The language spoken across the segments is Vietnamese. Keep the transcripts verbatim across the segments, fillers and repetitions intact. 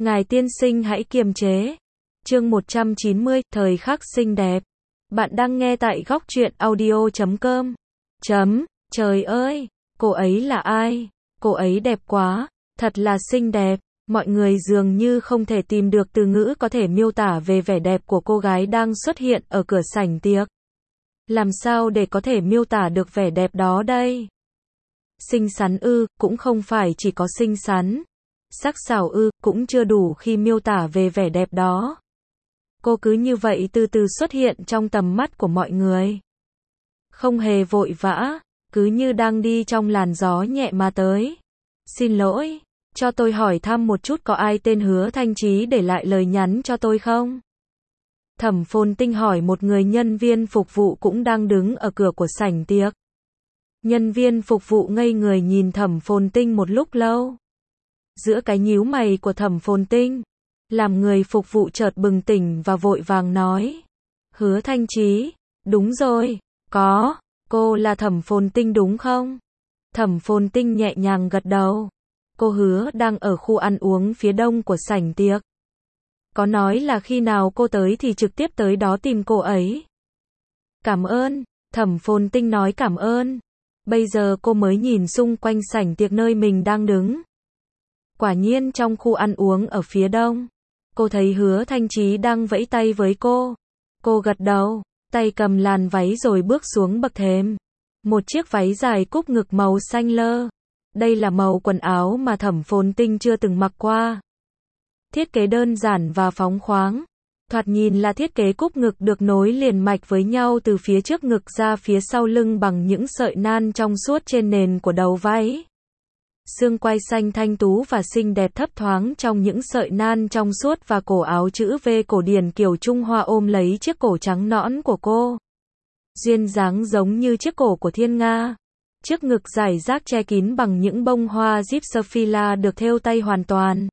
Ngài tiên sinh hãy kiềm chế. Chương một trăm chín mươi, thời khắc xinh đẹp. Bạn đang nghe tại góc truyện audio chấm com. Chấm, trời ơi, cô ấy là ai? Cô ấy đẹp quá, thật là xinh đẹp. Mọi người dường như không thể tìm được từ ngữ có thể miêu tả về vẻ đẹp của cô gái đang xuất hiện ở cửa sảnh tiệc. Làm sao để có thể miêu tả được vẻ đẹp đó đây? Xinh xắn ư, cũng không phải chỉ có xinh xắn. Sắc sảo ư, cũng chưa đủ khi miêu tả về vẻ đẹp đó. Cô cứ như vậy từ từ xuất hiện trong tầm mắt của mọi người. Không hề vội vã, cứ như đang đi trong làn gió nhẹ mà tới. Xin lỗi, cho tôi hỏi thăm một chút, có ai tên Hứa Thanh Chí để lại lời nhắn cho tôi không? Thẩm Phồn Tinh hỏi một người nhân viên phục vụ cũng đang đứng ở cửa của sảnh tiệc. Nhân viên phục vụ ngây người nhìn Thẩm Phồn Tinh một lúc lâu. Giữa cái nhíu mày của Thẩm Phồn Tinh, làm người phục vụ chợt bừng tỉnh và vội vàng nói. Hứa Thanh Chí, đúng rồi, có, cô là Thẩm Phồn Tinh đúng không? Thẩm Phồn Tinh nhẹ nhàng gật đầu. Cô Hứa đang ở khu ăn uống phía đông của sảnh tiệc. Có nói là khi nào cô tới thì trực tiếp tới đó tìm cô ấy. Cảm ơn, Thẩm Phồn Tinh nói cảm ơn. Bây giờ cô mới nhìn xung quanh sảnh tiệc nơi mình đang đứng. Quả nhiên trong khu ăn uống ở phía đông, cô thấy Hứa Thanh Chí đang vẫy tay với cô. Cô gật đầu, tay cầm làn váy rồi bước xuống bậc thềm. Một chiếc váy dài cúc ngực màu xanh lơ. Đây là màu quần áo mà Thẩm Phồn Tinh chưa từng mặc qua. Thiết kế đơn giản và phóng khoáng. Thoạt nhìn là thiết kế cúc ngực được nối liền mạch với nhau từ phía trước ngực ra phía sau lưng bằng những sợi nan trong suốt trên nền của đầu váy. Xương quai xanh thanh tú và xinh đẹp thấp thoáng trong những sợi nan trong suốt và cổ áo chữ V cổ điển kiểu Trung Hoa ôm lấy chiếc cổ trắng nõn của cô. Duyên dáng giống như chiếc cổ của thiên nga. Chiếc ngực rải rác che kín bằng những bông hoa gypsophila được thêu tay hoàn toàn.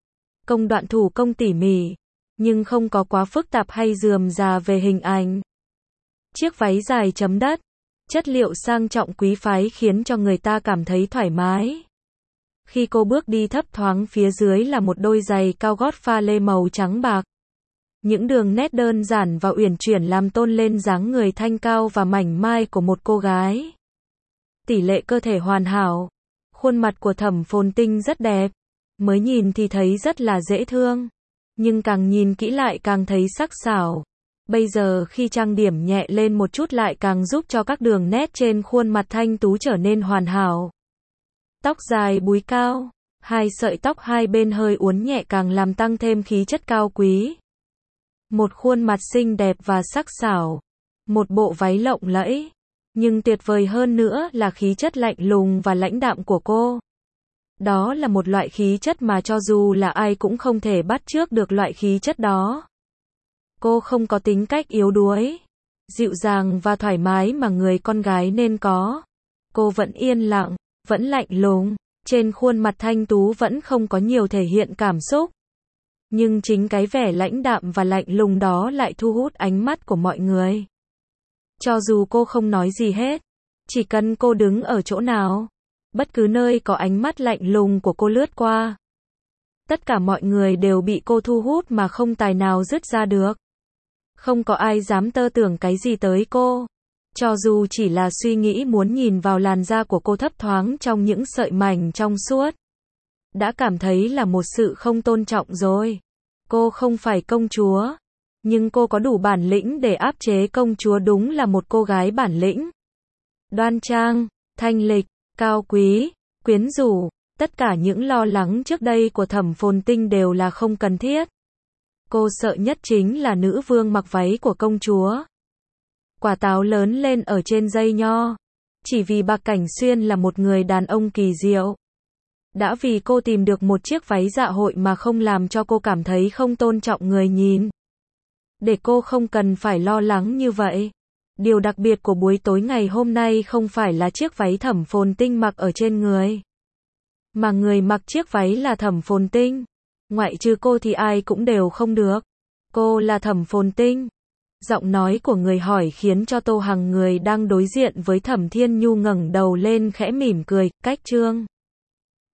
Công đoạn thủ công tỉ mỉ, nhưng không có quá phức tạp hay rườm rà về hình ảnh. Chiếc váy dài chấm đất, chất liệu sang trọng quý phái khiến cho người ta cảm thấy thoải mái. Khi cô bước đi thấp thoáng phía dưới là một đôi giày cao gót pha lê màu trắng bạc. Những đường nét đơn giản và uyển chuyển làm tôn lên dáng người thanh cao và mảnh mai của một cô gái. Tỷ lệ cơ thể hoàn hảo. Khuôn mặt của Thẩm Phồn Tinh rất đẹp. Mới nhìn thì thấy rất là dễ thương. Nhưng càng nhìn kỹ lại càng thấy sắc sảo. Bây giờ khi trang điểm nhẹ lên một chút lại càng giúp cho các đường nét trên khuôn mặt thanh tú trở nên hoàn hảo. Tóc dài búi cao. Hai sợi tóc hai bên hơi uốn nhẹ càng làm tăng thêm khí chất cao quý. Một khuôn mặt xinh đẹp và sắc sảo. Một bộ váy lộng lẫy. Nhưng tuyệt vời hơn nữa là khí chất lạnh lùng và lãnh đạm của cô. Đó là một loại khí chất mà cho dù là ai cũng không thể bắt chước được loại khí chất đó. Cô không có tính cách yếu đuối, dịu dàng và thoải mái mà người con gái nên có. Cô vẫn yên lặng, vẫn lạnh lùng, trên khuôn mặt thanh tú vẫn không có nhiều thể hiện cảm xúc. Nhưng chính cái vẻ lãnh đạm và lạnh lùng đó lại thu hút ánh mắt của mọi người. Cho dù cô không nói gì hết, chỉ cần cô đứng ở chỗ nào, bất cứ nơi có ánh mắt lạnh lùng của cô lướt qua, tất cả mọi người đều bị cô thu hút mà không tài nào dứt ra được. Không có ai dám tơ tưởng cái gì tới cô. Cho dù chỉ là suy nghĩ muốn nhìn vào làn da của cô thấp thoáng trong những sợi mảnh trong suốt, đã cảm thấy là một sự không tôn trọng rồi. Cô không phải công chúa, nhưng cô có đủ bản lĩnh để áp chế công chúa, đúng là một cô gái bản lĩnh. Đoan trang, thanh lịch, cao quý, quyến rũ, tất cả những lo lắng trước đây của Thẩm Phồn Tinh đều là không cần thiết. Cô sợ nhất chính là nữ vương mặc váy của công chúa. Quả táo lớn lên ở trên dây nho. Chỉ vì Bạc Cảnh Xuyên là một người đàn ông kỳ diệu. Đã vì cô tìm được một chiếc váy dạ hội mà không làm cho cô cảm thấy không tôn trọng người nhìn. Để cô không cần phải lo lắng như vậy. Điều đặc biệt của buổi tối ngày hôm nay không phải là chiếc váy Thẩm Phồn Tinh mặc ở trên người, mà người mặc chiếc váy là Thẩm Phồn Tinh. Ngoại trừ cô thì ai cũng đều không được. Cô là Thẩm Phồn Tinh. Giọng nói của người hỏi khiến cho Tô Hằng, người đang đối diện với Thẩm Thiên Nhu, ngẩng đầu lên khẽ mỉm cười. Cách Trương